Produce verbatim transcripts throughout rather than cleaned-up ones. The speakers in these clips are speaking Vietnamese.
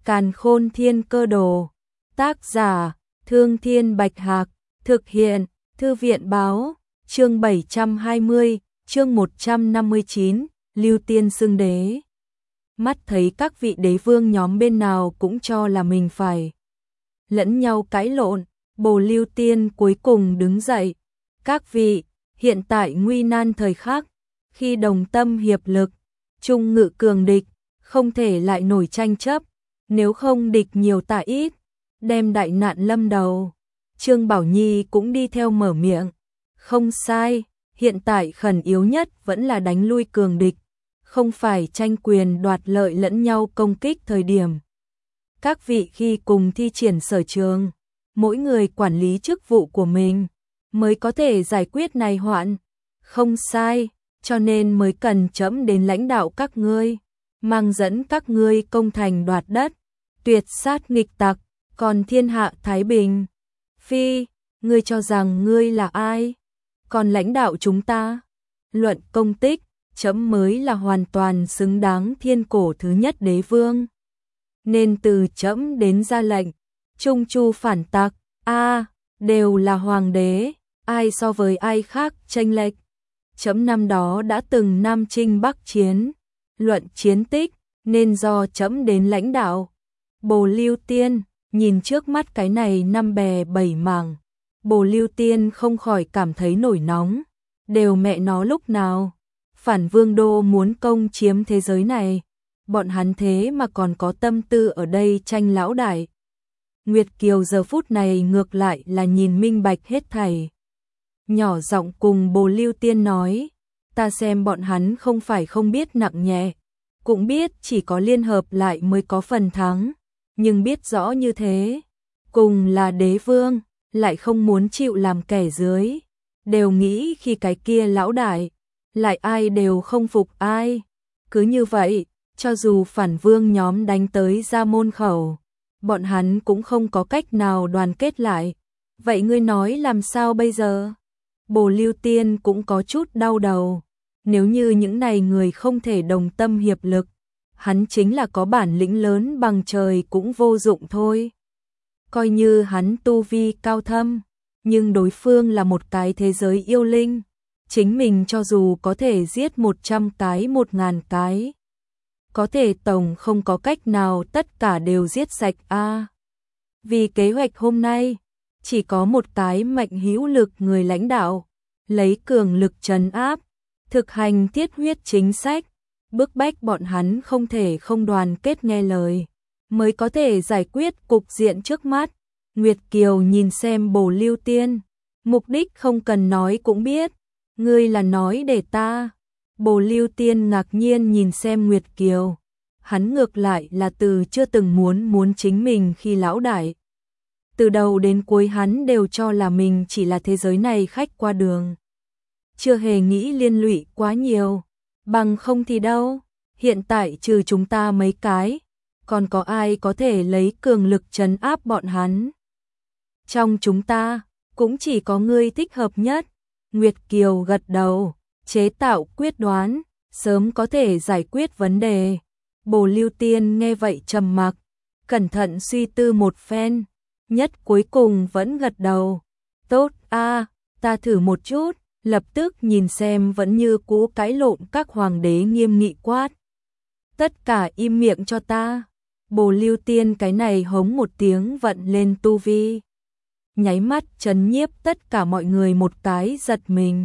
Càn Khôn Thiên Cơ Đồ. Tác giả: Thương Thiên Bạch Hạc. Thực hiện: Thư viện Báo. Chương bảy trăm hai mươi, chương một trăm năm mươi chín, Lưu Tiên xưng đế. Mắt thấy các vị đế vương nhóm bên nào cũng cho là mình phải lẫn nhau cãi lộn, Bồ Lưu Tiên cuối cùng đứng dậy. Các vị, hiện tại nguy nan thời khắc, khi đồng tâm hiệp lực, chung ngự cường địch, không thể lại nổi tranh chấp, nếu không địch nhiều tạ ít, đem đại nạn lâm đầu. Trương Bảo Nhi cũng đi theo mở miệng. Không sai, hiện tại khẩn yếu nhất vẫn là đánh lui cường địch, không phải tranh quyền đoạt lợi lẫn nhau công kích thời điểm. Các vị khi cùng thi triển sở trường, mỗi người quản lý chức vụ của mình, mới có thể giải quyết này hoạn. Không sai, cho nên mới cần trẫm đến lãnh đạo các ngươi, mang dẫn các ngươi công thành đoạt đất, tuyệt sát nghịch tặc, còn thiên hạ thái bình. Phi, ngươi cho rằng ngươi là ai? Còn lãnh đạo chúng ta? Luận công tích, trẫm mới là hoàn toàn xứng đáng thiên cổ thứ nhất đế vương. Nên từ trẫm đến ra lệnh, trung chu phản tặc, a đều là hoàng đế, ai so với ai khác chênh lệch. Trẫm năm đó đã từng Nam Chinh Bắc Chiến, luận chiến tích, nên do trẫm đến lãnh đạo. Bồ Lưu Tiên, nhìn trước mắt cái này năm bè bảy mảng, Bồ Lưu Tiên không khỏi cảm thấy nổi nóng. Đều mẹ nó lúc nào, phản vương đô muốn công chiếm thế giới này, bọn hắn thế mà còn có tâm tư ở đây tranh lão đại. Nguyệt Kiều giờ phút này ngược lại là nhìn minh bạch hết thảy. Nhỏ giọng cùng Bồ Lưu Tiên nói, ta xem bọn hắn không phải không biết nặng nhẹ, cũng biết chỉ có liên hợp lại mới có phần thắng, nhưng biết rõ như thế, cùng là đế vương, lại không muốn chịu làm kẻ dưới, đều nghĩ khi cái kia lão đại, lại ai đều không phục ai. Cứ như vậy, cho dù phản vương nhóm đánh tới ra môn khẩu, bọn hắn cũng không có cách nào đoàn kết lại. Vậy ngươi nói làm sao bây giờ? Bồ Lưu Tiên cũng có chút đau đầu. Nếu như những này người không thể đồng tâm hiệp lực, hắn chính là có bản lĩnh lớn bằng trời cũng vô dụng thôi. Coi như hắn tu vi cao thâm, nhưng đối phương là một cái thế giới yêu linh, chính mình cho dù có thể giết một trăm cái một ngàn cái, có thể tổng không có cách nào tất cả đều giết sạch a. À, vì kế hoạch hôm nay, chỉ có một cái mạnh hữu lực người lãnh đạo, lấy cường lực trấn áp, thực hành thiết huyết chính sách, bức bách bọn hắn không thể không đoàn kết nghe lời, mới có thể giải quyết cục diện trước mắt. Nguyệt Kiều nhìn xem Bồ Lưu Tiên, mục đích không cần nói cũng biết, ngươi là nói để ta. Bồ Lưu Tiên ngạc nhiên nhìn xem Nguyệt Kiều, hắn ngược lại là từ chưa từng muốn muốn chính mình khi lão đại. Từ đầu đến cuối hắn đều cho là mình chỉ là thế giới này khách qua đường, chưa hề nghĩ liên lụy quá nhiều, bằng không thì đâu, hiện tại trừ chúng ta mấy cái, còn có ai có thể lấy cường lực trấn áp bọn hắn. Trong chúng ta, cũng chỉ có ngươi thích hợp nhất. Nguyệt Kiều gật đầu, chế tạo quyết đoán, sớm có thể giải quyết vấn đề. Bồ Lưu Tiên nghe vậy trầm mặc, cẩn thận suy tư một phen, nhất cuối cùng vẫn gật đầu. Tốt a, ta thử một chút, lập tức nhìn xem vẫn như cũ cãi lộn các hoàng đế nghiêm nghị quát. Tất cả im miệng cho ta. Bồ Lưu Tiên cái này hống một tiếng vận lên tu vi, nháy mắt trấn nhiếp tất cả mọi người một cái giật mình.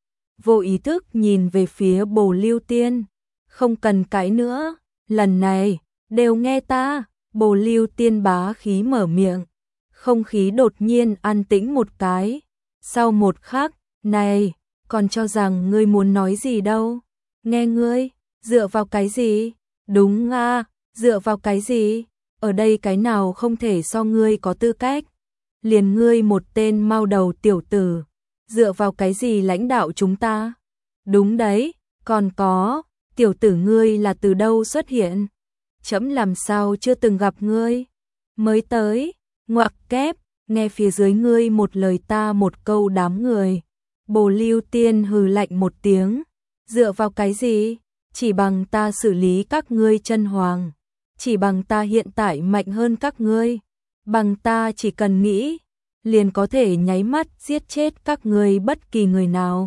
Vô ý thức nhìn về phía Bồ Lưu Tiên, không cần cãi nữa, lần này, đều nghe ta. Bồ Lưu Tiên bá khí mở miệng, không khí đột nhiên an tĩnh một cái. Sau một khắc, này, còn cho rằng ngươi muốn nói gì đâu, nghe ngươi, dựa vào cái gì? Đúng à, dựa vào cái gì? Ở đây cái nào không thể so ngươi có tư cách? Liền ngươi một tên mau đầu tiểu tử, dựa vào cái gì lãnh đạo chúng ta? Đúng đấy, còn có, tiểu tử ngươi là từ đâu xuất hiện? Trẫm làm sao chưa từng gặp ngươi? Mới tới, ngoặc kép, nghe phía dưới ngươi một lời ta một câu đám người. Bồ Lưu Tiên hừ lạnh một tiếng, dựa vào cái gì? Chỉ bằng ta xử lý các ngươi chân hoàng, chỉ bằng ta hiện tại mạnh hơn các ngươi, bằng ta chỉ cần nghĩ, liền có thể nháy mắt giết chết các ngươi bất kỳ người nào.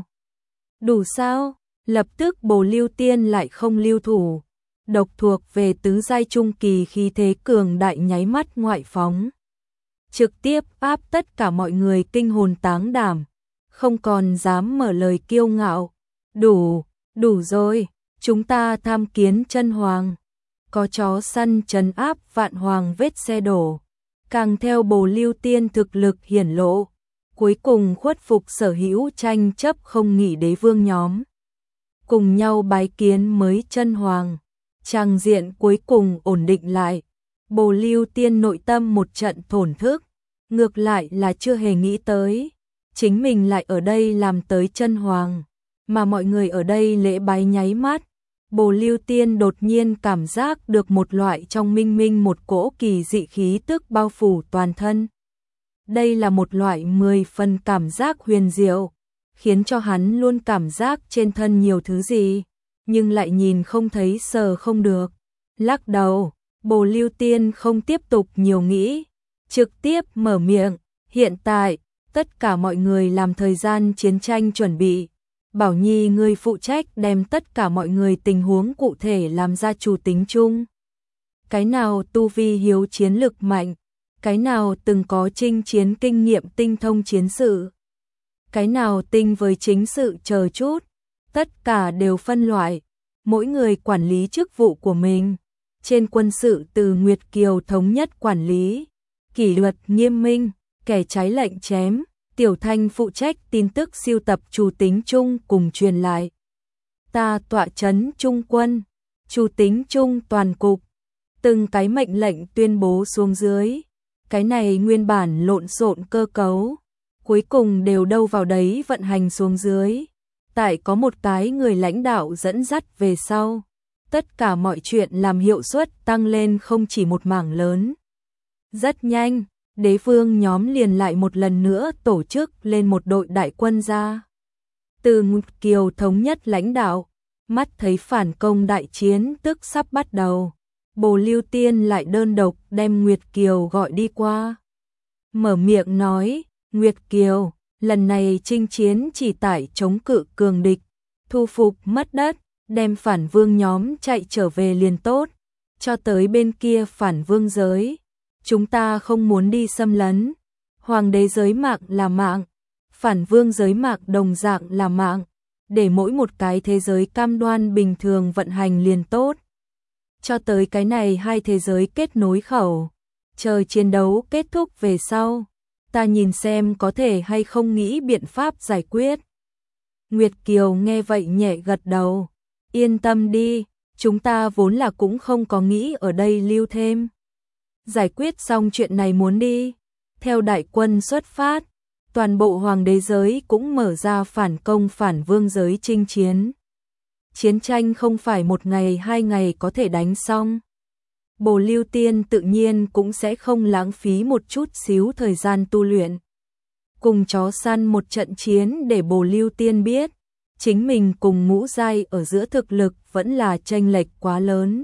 Đủ sao? Lập tức Bồ Lưu Tiên lại không lưu thủ, độc thuộc về tứ giai trung kỳ khí thế cường đại nháy mắt ngoại phóng. Trực tiếp áp tất cả mọi người kinh hồn táng đảm, không còn dám mở lời kiêu ngạo. Đủ, đủ rồi, chúng ta tham kiến chân hoàng. Có chó săn trấn áp vạn hoàng vết xe đổ. Càng theo Bồ Lưu Tiên thực lực hiển lộ, cuối cùng khuất phục sở hữu tranh chấp không nghỉ đế vương nhóm. Cùng nhau bái kiến mới chân hoàng, tràng diện cuối cùng ổn định lại. Bồ Lưu Tiên nội tâm một trận thổn thức, ngược lại là chưa hề nghĩ tới, chính mình lại ở đây làm tới chân hoàng, mà mọi người ở đây lễ bái nháy mắt. Bồ Lưu Tiên đột nhiên cảm giác được một loại trong minh minh một cỗ kỳ dị khí tức bao phủ toàn thân. Đây là một loại mười phần cảm giác huyền diệu, khiến cho hắn luôn cảm giác trên thân nhiều thứ gì, nhưng lại nhìn không thấy sờ không được. Lắc đầu, Bồ Lưu Tiên không tiếp tục nhiều nghĩ, trực tiếp mở miệng, hiện tại, tất cả mọi người làm thời gian chiến tranh chuẩn bị. Bảo Nhi ngươi phụ trách đem tất cả mọi người tình huống cụ thể làm ra chủ tính chung. Cái nào tu vi hiếu chiến lực mạnh, cái nào từng có chinh chiến kinh nghiệm tinh thông chiến sự, cái nào tinh với chính sự chờ chút, tất cả đều phân loại, mỗi người quản lý chức vụ của mình. Trên quân sự từ Nguyệt Kiều thống nhất quản lý, kỷ luật nghiêm minh, kẻ trái lệnh chém. Tiểu Thanh phụ trách tin tức siêu tập chủ tính chung cùng truyền lại. Ta tọa chấn trung quân, chủ tính chung toàn cục. Từng cái mệnh lệnh tuyên bố xuống dưới. Cái này nguyên bản lộn xộn cơ cấu, cuối cùng đều đâu vào đấy vận hành xuống dưới. Tại có một cái người lãnh đạo dẫn dắt về sau. Tất cả mọi chuyện làm hiệu suất tăng lên không chỉ một mảng lớn. Rất nhanh. Đế vương nhóm liền lại một lần nữa tổ chức lên một đội đại quân ra. Từ Nguyệt Kiều thống nhất lãnh đạo, mắt thấy phản công đại chiến tức sắp bắt đầu. Bồ Lưu Tiên lại đơn độc đem Nguyệt Kiều gọi đi qua. Mở miệng nói, Nguyệt Kiều, lần này chinh chiến chỉ tải chống cự cường địch, thu phục mất đất, đem phản vương nhóm chạy trở về liền tốt, cho tới bên kia phản vương giới. Chúng ta không muốn đi xâm lấn, hoàng đế giới mạng là mạng, phản vương giới mạng đồng dạng là mạng, để mỗi một cái thế giới cam đoan bình thường vận hành liền tốt. Cho tới cái này hai thế giới kết nối khẩu, chờ chiến đấu kết thúc về sau, ta nhìn xem có thể hay không nghĩ biện pháp giải quyết. Nguyệt Kiều nghe vậy nhẹ gật đầu, yên tâm đi, chúng ta vốn là cũng không có nghĩ ở đây lưu thêm. Giải quyết xong chuyện này muốn đi, theo đại quân xuất phát, toàn bộ hoàng đế giới cũng mở ra phản công phản vương giới chinh chiến. Chiến tranh không phải một ngày hai ngày có thể đánh xong. Bồ Lưu Tiên tự nhiên cũng sẽ không lãng phí một chút xíu thời gian tu luyện. Cùng chó săn một trận chiến để Bồ Lưu Tiên biết, chính mình cùng ngũ giai ở giữa thực lực vẫn là chênh lệch quá lớn.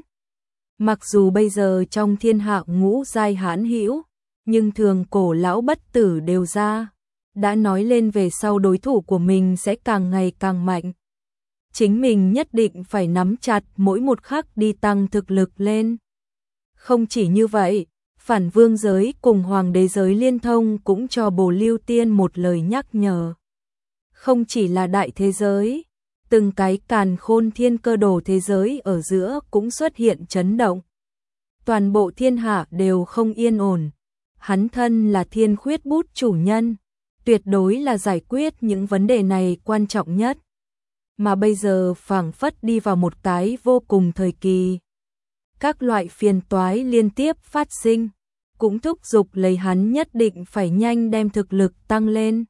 Mặc dù bây giờ trong thiên hạ ngũ giai hãn hữu, nhưng thường cổ lão bất tử đều ra, đã nói lên về sau đối thủ của mình sẽ càng ngày càng mạnh. Chính mình nhất định phải nắm chặt mỗi một khắc đi tăng thực lực lên. Không chỉ như vậy, phản vương giới cùng hoàng đế giới liên thông cũng cho Bồ Lưu Tiên một lời nhắc nhở. Không chỉ là đại thế giới, từng cái càn khôn thiên cơ đồ thế giới ở giữa cũng xuất hiện chấn động. Toàn bộ thiên hạ đều không yên ổn. Hắn thân là thiên khuyết bút chủ nhân, tuyệt đối là giải quyết những vấn đề này quan trọng nhất. Mà bây giờ phảng phất đi vào một cái vô cùng thời kỳ. Các loại phiền toái liên tiếp phát sinh, cũng thúc giục lấy hắn nhất định phải nhanh đem thực lực tăng lên.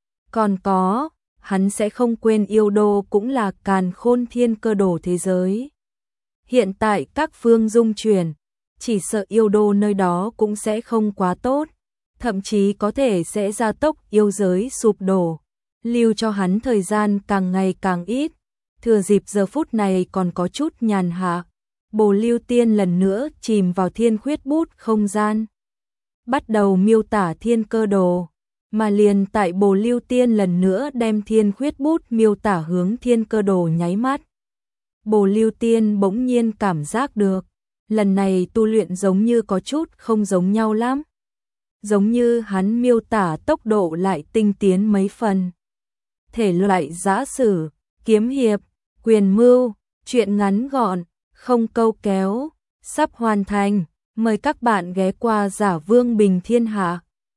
Còn có, hắn sẽ không quên yêu đô cũng là càn khôn thiên cơ đồ thế giới. Hiện tại các phương dung chuyển, chỉ sợ yêu đô nơi đó cũng sẽ không quá tốt, thậm chí có thể sẽ gia tốc yêu giới sụp đổ, lưu cho hắn thời gian càng ngày càng ít, thừa dịp giờ phút này còn có chút nhàn hạ, Bồ Lưu Tiên lần nữa chìm vào thiên khuyết bút không gian, bắt đầu miêu tả thiên cơ đồ, mà liền tại Bồ Lưu Tiên lần nữa đem thiên khuyết bút miêu tả hướng thiên cơ đồ nháy mắt. Bồ Lưu Tiên bỗng nhiên cảm giác được, lần này tu luyện giống như có chút không giống nhau lắm. Giống như hắn miêu tả tốc độ lại tinh tiến mấy phần. Thể loại giã sử, kiếm hiệp, quyền mưu, truyện ngắn gọn, không câu kéo, sắp hoàn thành. Mời các bạn ghé qua Giả Vương Bình Thiên Hạ.